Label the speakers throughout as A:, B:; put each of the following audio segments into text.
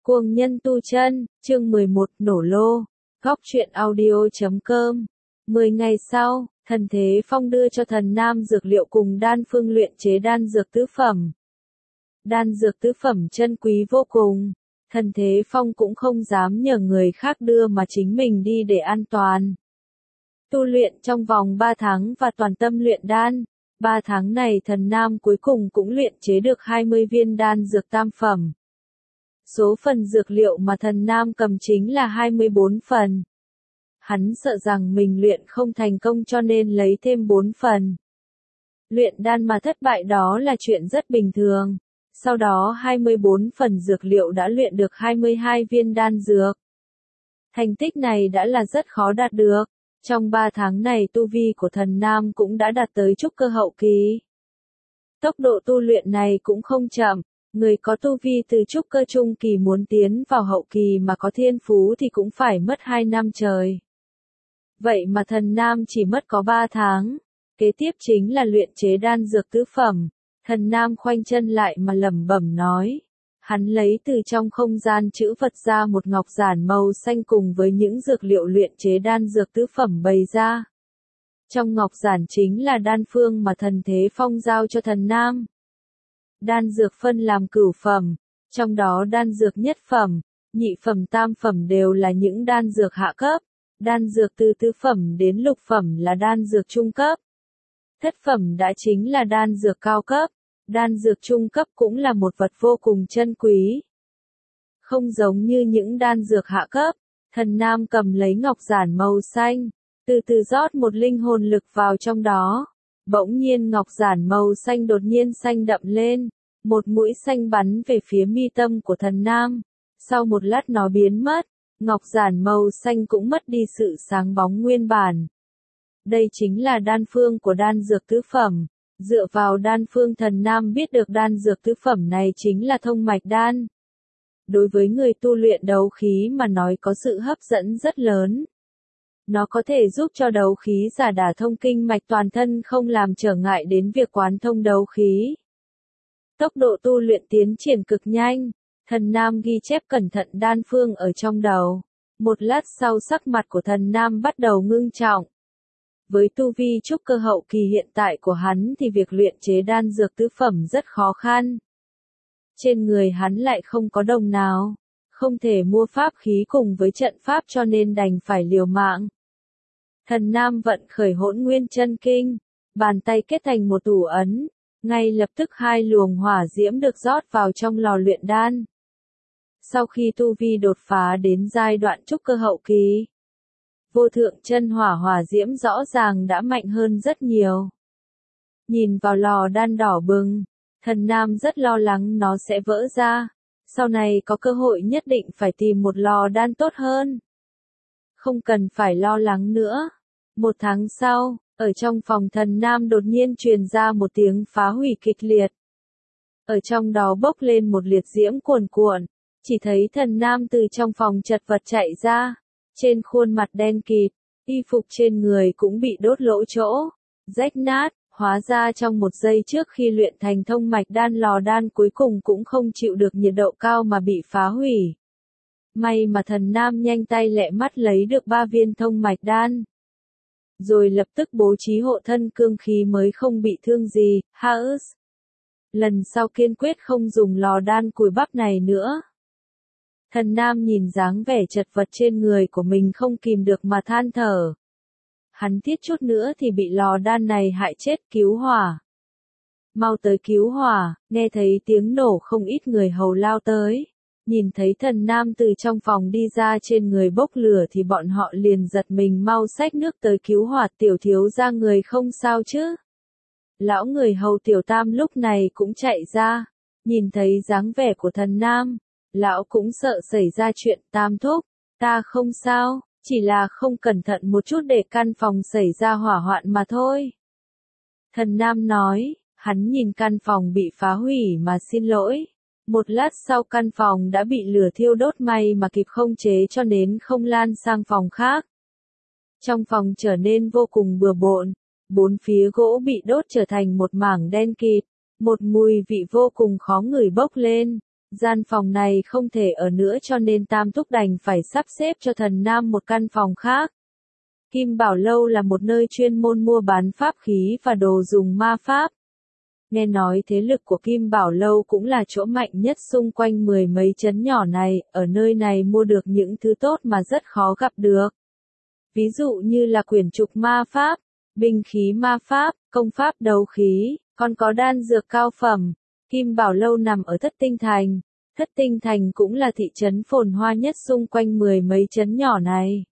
A: Cuồng nhân tu chân, chương 11, nổ lô. Góc truyện audio.com. 10 ngày sau, Thần Thế Phong đưa cho Thần Nam dược liệu cùng đan phương luyện chế đan dược tứ phẩm. Đan dược tứ phẩm chân quý vô cùng. Thần Thế Phong cũng không dám nhờ người khác đưa mà chính mình đi để an toàn. Tu luyện trong vòng 3 tháng và toàn tâm luyện đan. 3 tháng này Thần Nam cuối cùng cũng luyện chế được 20 viên đan dược tam phẩm. Số phần dược liệu mà Thần Nam cầm chính là 24 phần. Hắn sợ rằng mình luyện không thành công cho nên lấy thêm 4 phần. Luyện đan mà thất bại đó là chuyện rất bình thường. Sau đó 24 phần dược liệu đã luyện được 22 viên đan dược. Thành tích này đã là rất khó đạt được. Trong 3 tháng này tu vi của Thần Nam cũng đã đạt tới trúc cơ hậu kỳ. Tốc độ tu luyện này cũng không chậm. Người có tu vi từ trúc cơ trung kỳ muốn tiến vào hậu kỳ mà có thiên phú thì cũng phải mất 2 năm trời. Vậy mà Thần Nam chỉ mất có 3 tháng. Kế tiếp chính là luyện chế đan dược tứ phẩm. Thần Nam khoanh chân lại mà lẩm bẩm nói. Hắn lấy từ trong không gian chữ vật ra một ngọc giản màu xanh cùng với những dược liệu luyện chế đan dược tứ phẩm bày ra. Trong ngọc giản chính là đan phương mà Thần Thế Phong giao cho Thần Nam. Đan dược phân làm cửu phẩm, trong đó đan dược nhất phẩm, nhị phẩm tam phẩm đều là những đan dược hạ cấp, đan dược từ tứ phẩm đến lục phẩm là đan dược trung cấp. Thất phẩm đã chính là đan dược cao cấp, đan dược trung cấp cũng là một vật vô cùng chân quý. Không giống như những đan dược hạ cấp, Thần Nam cầm lấy ngọc giản màu xanh, từ từ rót một linh hồn lực vào trong đó. Bỗng nhiên ngọc giản màu xanh đột nhiên xanh đậm lên, một mũi xanh bắn về phía mi tâm của Thần Nam. Sau một lát nó biến mất, ngọc giản màu xanh cũng mất đi sự sáng bóng nguyên bản. Đây chính là đan phương của đan dược tứ phẩm. Dựa vào đan phương Thần Nam biết được đan dược tứ phẩm này chính là thông mạch đan. Đối với người tu luyện đấu khí mà nói có sự hấp dẫn rất lớn. Nó có thể giúp cho đấu khí giả đả thông kinh mạch toàn thân không làm trở ngại đến việc quán thông đấu khí. Tốc độ tu luyện tiến triển cực nhanh, Thần Nam ghi chép cẩn thận đan phương ở trong đầu. Một lát sau sắc mặt của Thần Nam bắt đầu ngưng trọng. Với tu vi trúc cơ hậu kỳ hiện tại của hắn thì việc luyện chế đan dược tứ phẩm rất khó khăn. Trên người hắn lại không có đồng nào, không thể mua pháp khí cùng với trận pháp cho nên đành phải liều mạng. Thần Nam vận khởi Hỗn Nguyên Chân Kinh, bàn tay kết thành một thủ ấn, ngay lập tức 2 luồng hỏa diễm được rót vào trong lò luyện đan. Sau khi tu vi đột phá đến giai đoạn trúc cơ hậu kỳ, vô thượng chân hỏa hỏa diễm rõ ràng đã mạnh hơn rất nhiều. Nhìn vào lò đan đỏ bừng, Thần Nam rất lo lắng nó sẽ vỡ ra, sau này có cơ hội nhất định phải tìm một lò đan tốt hơn. Không cần phải lo lắng nữa. 1 tháng sau, ở trong phòng Thần Nam đột nhiên truyền ra một tiếng phá hủy kịch liệt. Ở trong đó bốc lên một liệt diễm cuồn cuộn, chỉ thấy Thần Nam từ trong phòng chật vật chạy ra, trên khuôn mặt đen kịt, y phục trên người cũng bị đốt lỗ chỗ, rách nát, hóa ra trong 1 giây trước khi luyện thành thông mạch đan lò đan cuối cùng cũng không chịu được nhiệt độ cao mà bị phá hủy. May mà Thần Nam nhanh tay lẹ mắt lấy được 3 viên thông mạch đan. Rồi lập tức bố trí hộ thân cương khí mới không bị thương gì, Haus. Lần sau kiên quyết không dùng lò đan cùi bắp này nữa. Thần Nam nhìn dáng vẻ chật vật trên người của mình không kìm được mà than thở. Hắn thiết chút nữa thì bị lò đan này hại chết, cứu hỏa. Mau tới cứu hỏa, nghe thấy tiếng nổ không ít người hầu lao tới. Nhìn thấy Thần Nam từ trong phòng đi ra trên người bốc lửa thì bọn họ liền giật mình mau xách nước tới cứu hỏa. Tiểu thiếu gia người không sao chứ? Lão người hầu Tiểu Tam lúc này cũng chạy ra, nhìn thấy dáng vẻ của Thần Nam, lão cũng sợ xảy ra chuyện. Tam thúc, ta không sao, chỉ là không cẩn thận một chút để căn phòng xảy ra hỏa hoạn mà thôi. Thần Nam nói, hắn nhìn căn phòng bị phá hủy mà xin lỗi. Một lát sau căn phòng đã bị lửa thiêu đốt, may mà kịp không chế cho nên không lan sang phòng khác. Trong phòng trở nên vô cùng bừa bộn, 4 phía gỗ bị đốt trở thành một mảng đen kịt, một mùi vị vô cùng khó ngửi bốc lên, Gian phòng này không thể ở nữa cho nên Tam Túc đành phải sắp xếp cho thần nam một căn phòng khác. Kim Bảo Lâu là một nơi chuyên môn mua bán pháp khí và đồ dùng ma pháp. Nghe nói thế lực của Kim Bảo Lâu cũng là chỗ mạnh nhất xung quanh mười mấy trấn nhỏ này, ở nơi này mua được những thứ tốt mà rất khó gặp được. Ví dụ như là quyển trục ma pháp, binh khí ma pháp, công pháp đấu khí, còn có đan dược cao phẩm. Kim Bảo Lâu nằm ở Thất Tinh Thành. Thất Tinh Thành cũng là thị trấn phồn hoa nhất xung quanh mười mấy trấn nhỏ này.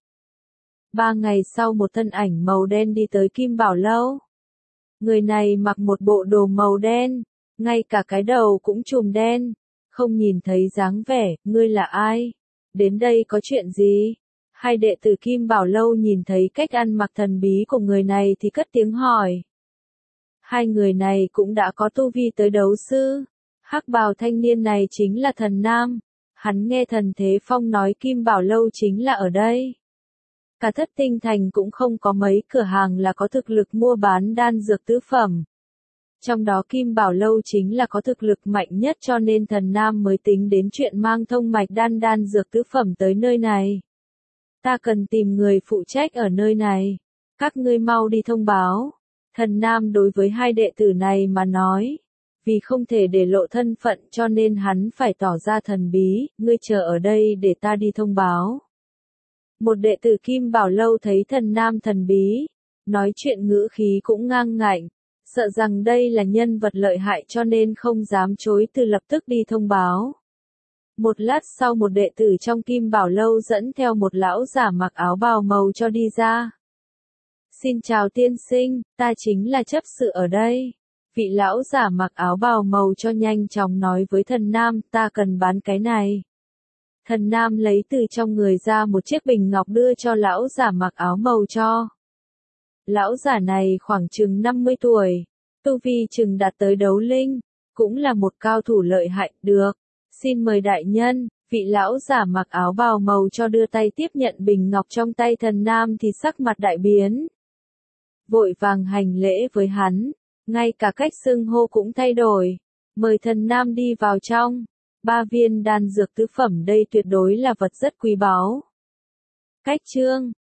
A: 3 ngày sau một thân ảnh màu đen đi tới Kim Bảo Lâu. Người này mặc một bộ đồ màu đen, ngay cả cái đầu cũng trùm đen. Không nhìn thấy dáng vẻ, ngươi là ai? Đến đây có chuyện gì? Hai đệ tử Kim Bảo Lâu nhìn thấy cách ăn mặc thần bí của người này thì cất tiếng hỏi. Hai người này cũng đã có tu vi tới đấu sư. Hắc bào thanh niên này chính là thần nam. Hắn nghe Thần Thế Phong nói Kim Bảo Lâu chính là ở đây. Cả Thất Tinh Thành cũng không có mấy cửa hàng là có thực lực mua bán đan dược tứ phẩm. Trong đó Kim Bảo Lâu chính là có thực lực mạnh nhất cho nên thần nam mới tính đến chuyện mang thông mạch đan dược tứ phẩm tới nơi này. Ta cần tìm người phụ trách ở nơi này. Các ngươi mau đi thông báo. Thần nam đối với hai đệ tử này mà nói. Vì không thể để lộ thân phận cho nên hắn phải tỏ ra thần bí, ngươi chờ ở đây để ta đi thông báo. Một đệ tử Kim Bảo Lâu thấy thần nam thần bí, nói chuyện ngữ khí cũng ngang ngạnh, sợ rằng đây là nhân vật lợi hại cho nên không dám chối từ lập tức đi thông báo. Một lát sau một đệ tử trong Kim Bảo Lâu dẫn theo một lão giả mặc áo bào màu cho đi ra. Xin chào tiên sinh, ta chính là chấp sự ở đây. Vị lão giả mặc áo bào màu cho nhanh chóng nói với thần nam, ta cần bán cái này. Thần nam lấy từ trong người ra một chiếc bình ngọc đưa cho lão giả mặc áo màu cho. Lão giả này khoảng chừng 50 tuổi, tu vi chừng đạt tới đấu linh, cũng là một cao thủ lợi hại, được. Xin mời đại nhân, vị lão giả mặc áo bào màu cho đưa tay tiếp nhận bình ngọc trong tay thần nam thì sắc mặt đại biến. Vội vàng hành lễ với hắn, ngay cả cách xưng hô cũng thay đổi, mời thần nam đi vào trong. 3 viên đan dược tứ phẩm đây tuyệt đối là vật rất quý báu. Cách chương